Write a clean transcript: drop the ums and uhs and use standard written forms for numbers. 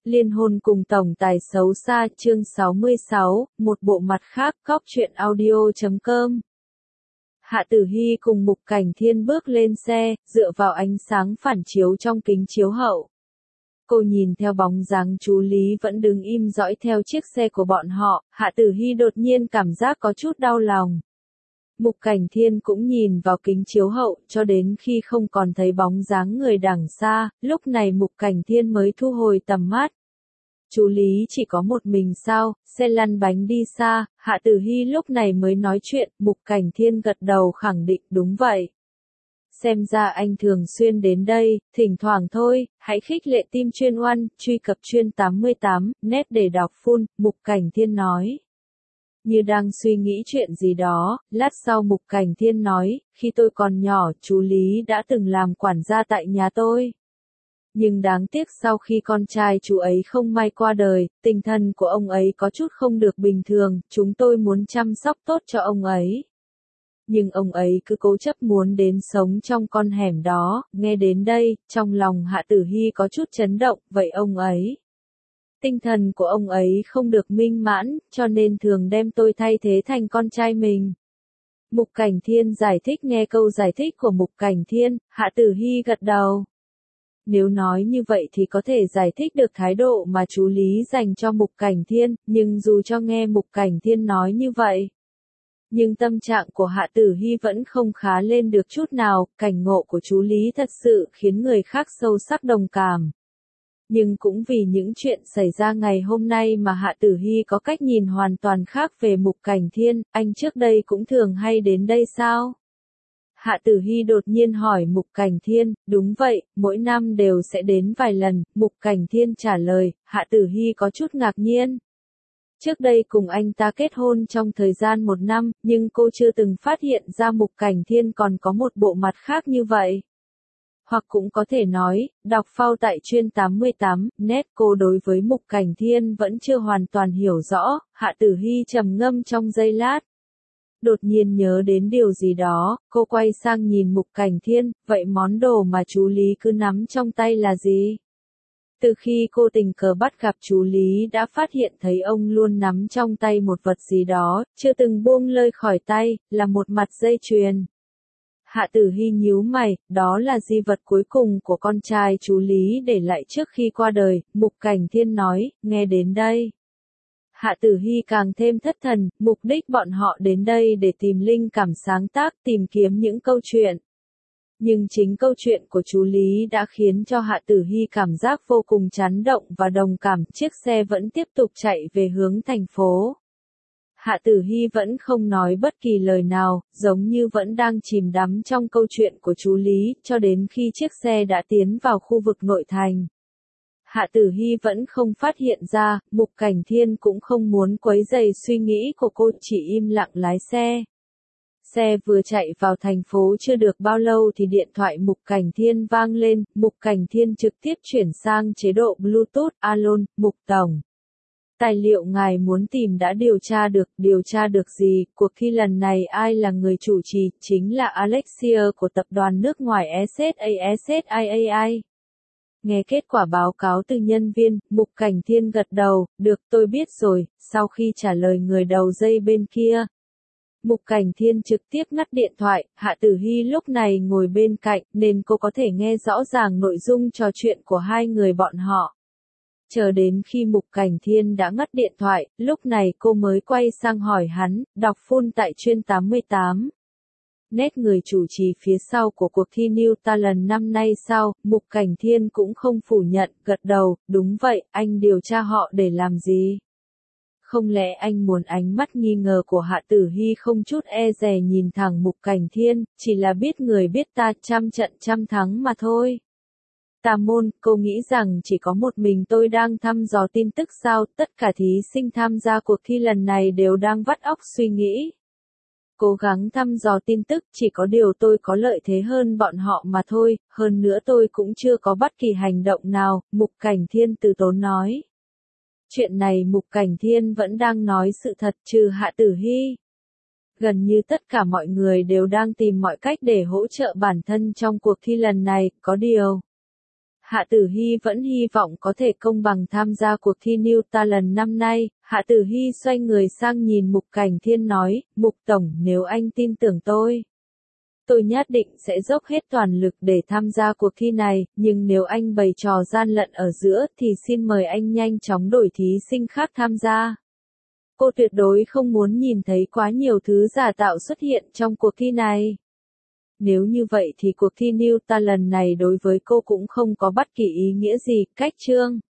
Liên hôn cùng tổng tài xấu xa chương 66, một bộ mặt khác góc truyện audio.com. Hạ Tử Hy cùng Mục Cảnh Thiên bước lên xe, dựa vào ánh sáng phản chiếu trong kính chiếu hậu. Cô nhìn theo bóng dáng chú Lý vẫn đứng im dõi theo chiếc xe của bọn họ, Hạ Tử Hy đột nhiên cảm giác có chút đau lòng. Mục Cảnh Thiên cũng nhìn vào kính chiếu hậu, cho đến khi không còn thấy bóng dáng người đằng xa, lúc này Mục Cảnh Thiên mới thu hồi tầm mắt. Chú Lý chỉ có một mình sao, xe lăn bánh đi xa, Hạ Tử Hy lúc này mới nói chuyện, Mục Cảnh Thiên gật đầu khẳng định đúng vậy. Xem ra anh thường xuyên đến đây, thỉnh thoảng thôi, hãy khích lệ team chuyên oan, truy cập chuyên 88, net để đọc full, Mục Cảnh Thiên nói. Như đang suy nghĩ chuyện gì đó, lát sau Mục Cảnh Thiên nói, khi tôi còn nhỏ, chú Lý đã từng làm quản gia tại nhà tôi. Nhưng đáng tiếc sau khi con trai chú ấy không may qua đời, tinh thần của ông ấy có chút không được bình thường, chúng tôi muốn chăm sóc tốt cho ông ấy. Nhưng ông ấy cứ cố chấp muốn đến sống trong con hẻm đó, nghe đến đây, trong lòng Hạ Tử Hy có chút chấn động, vậy ông ấy. Tinh thần của ông ấy không được minh mãn, cho nên thường đem tôi thay thế thành con trai mình. Mục Cảnh Thiên giải thích nghe câu giải thích của Mục Cảnh Thiên, Hạ Tử Hy gật đầu. Nếu nói như vậy thì có thể giải thích được thái độ mà chú Lý dành cho Mục Cảnh Thiên, nhưng dù cho nghe Mục Cảnh Thiên nói như vậy. Nhưng tâm trạng của Hạ Tử Hy vẫn không khá lên được chút nào, cảnh ngộ của chú Lý thật sự khiến người khác sâu sắc đồng cảm. Nhưng cũng vì những chuyện xảy ra ngày hôm nay mà Hạ Tử Hy có cách nhìn hoàn toàn khác về Mục Cảnh Thiên, anh trước đây cũng thường hay đến đây sao? Hạ Tử Hy đột nhiên hỏi Mục Cảnh Thiên, đúng vậy, mỗi năm đều sẽ đến vài lần, Mục Cảnh Thiên trả lời, Hạ Tử Hy có chút ngạc nhiên. Trước đây cùng anh ta kết hôn trong thời gian 1 năm, nhưng cô chưa từng phát hiện ra Mục Cảnh Thiên còn có một bộ mặt khác như vậy. Hoặc cũng có thể nói, đọc phao tại chuyên 88, net cô đối với Mục Cảnh Thiên vẫn chưa hoàn toàn hiểu rõ, Hạ Tử Hy trầm ngâm trong giây lát. Đột nhiên nhớ đến điều gì đó, cô quay sang nhìn Mục Cảnh Thiên, vậy món đồ mà chú Lý cứ nắm trong tay là gì? Từ khi cô tình cờ bắt gặp chú Lý đã phát hiện thấy ông luôn nắm trong tay một vật gì đó, chưa từng buông lơi khỏi tay, là một mặt dây chuyền. Hạ Tử Hy nhíu mày, đó là di vật cuối cùng của con trai chú Lý để lại trước khi qua đời, Mục Cảnh Thiên nói, nghe đến đây. Hạ Tử Hy càng thêm thất thần, mục đích bọn họ đến đây để tìm linh cảm sáng tác, tìm kiếm những câu chuyện. Nhưng chính câu chuyện của chú Lý đã khiến cho Hạ Tử Hy cảm giác vô cùng chấn động và đồng cảm, chiếc xe vẫn tiếp tục chạy về hướng thành phố. Hạ Tử Hy vẫn không nói bất kỳ lời nào, giống như vẫn đang chìm đắm trong câu chuyện của chú Lý, cho đến khi chiếc xe đã tiến vào khu vực nội thành. Hạ Tử Hy vẫn không phát hiện ra, Mục Cảnh Thiên cũng không muốn quấy rầy suy nghĩ của cô, chỉ im lặng lái xe. Xe vừa chạy vào thành phố chưa được bao lâu thì điện thoại Mục Cảnh Thiên vang lên, Mục Cảnh Thiên trực tiếp chuyển sang chế độ Bluetooth, alo, Mục Tổng. Tài liệu ngài muốn tìm đã điều tra được gì, cuộc thi lần này ai là người chủ trì, chính là Alexia của tập đoàn nước ngoài SSAI. Nghe kết quả báo cáo từ nhân viên, Mục Cảnh Thiên gật đầu, được tôi biết rồi, sau khi trả lời người đầu dây bên kia. Mục Cảnh Thiên trực tiếp ngắt điện thoại, Hạ Tử Hy lúc này ngồi bên cạnh nên cô có thể nghe rõ ràng nội dung trò chuyện của hai người bọn họ. Chờ đến khi Mục Cảnh Thiên đã ngắt điện thoại, lúc này cô mới quay sang hỏi hắn, đọc full tại chuyên 88. Nét người chủ trì phía sau của cuộc thi New Talent năm nay sao, Mục Cảnh Thiên cũng không phủ nhận, gật đầu, đúng vậy, anh điều tra họ để làm gì? Không lẽ anh muốn ánh mắt nghi ngờ của Hạ Tử Hy không chút e dè nhìn thẳng Mục Cảnh Thiên, chỉ là biết người biết ta, trăm trận trăm thắng mà thôi. Tà môn, cô nghĩ rằng chỉ có một mình tôi đang thăm dò tin tức sao, tất cả thí sinh tham gia cuộc thi lần này đều đang vắt óc suy nghĩ. Cố gắng thăm dò tin tức, chỉ có điều tôi có lợi thế hơn bọn họ mà thôi, hơn nữa tôi cũng chưa có bất kỳ hành động nào, Mục Cảnh Thiên từ tốn nói. Chuyện này Mục Cảnh Thiên vẫn đang nói sự thật trừ Hạ Tử Hy. Gần như tất cả mọi người đều đang tìm mọi cách để hỗ trợ bản thân trong cuộc thi lần này, có điều. Hạ Tử Hy vẫn hy vọng có thể công bằng tham gia cuộc thi New Talent năm nay. Hạ Tử Hy xoay người sang nhìn Mục Cảnh Thiên nói, Mục Tổng, nếu anh tin tưởng tôi nhất định sẽ dốc hết toàn lực để tham gia cuộc thi này, nhưng nếu anh bày trò gian lận ở giữa thì xin mời anh nhanh chóng đổi thí sinh khác tham gia. Cô tuyệt đối không muốn nhìn thấy quá nhiều thứ giả tạo xuất hiện trong cuộc thi này. Nếu như vậy thì cuộc thi New Talent này đối với cô cũng không có bất kỳ ý nghĩa gì. Cách chương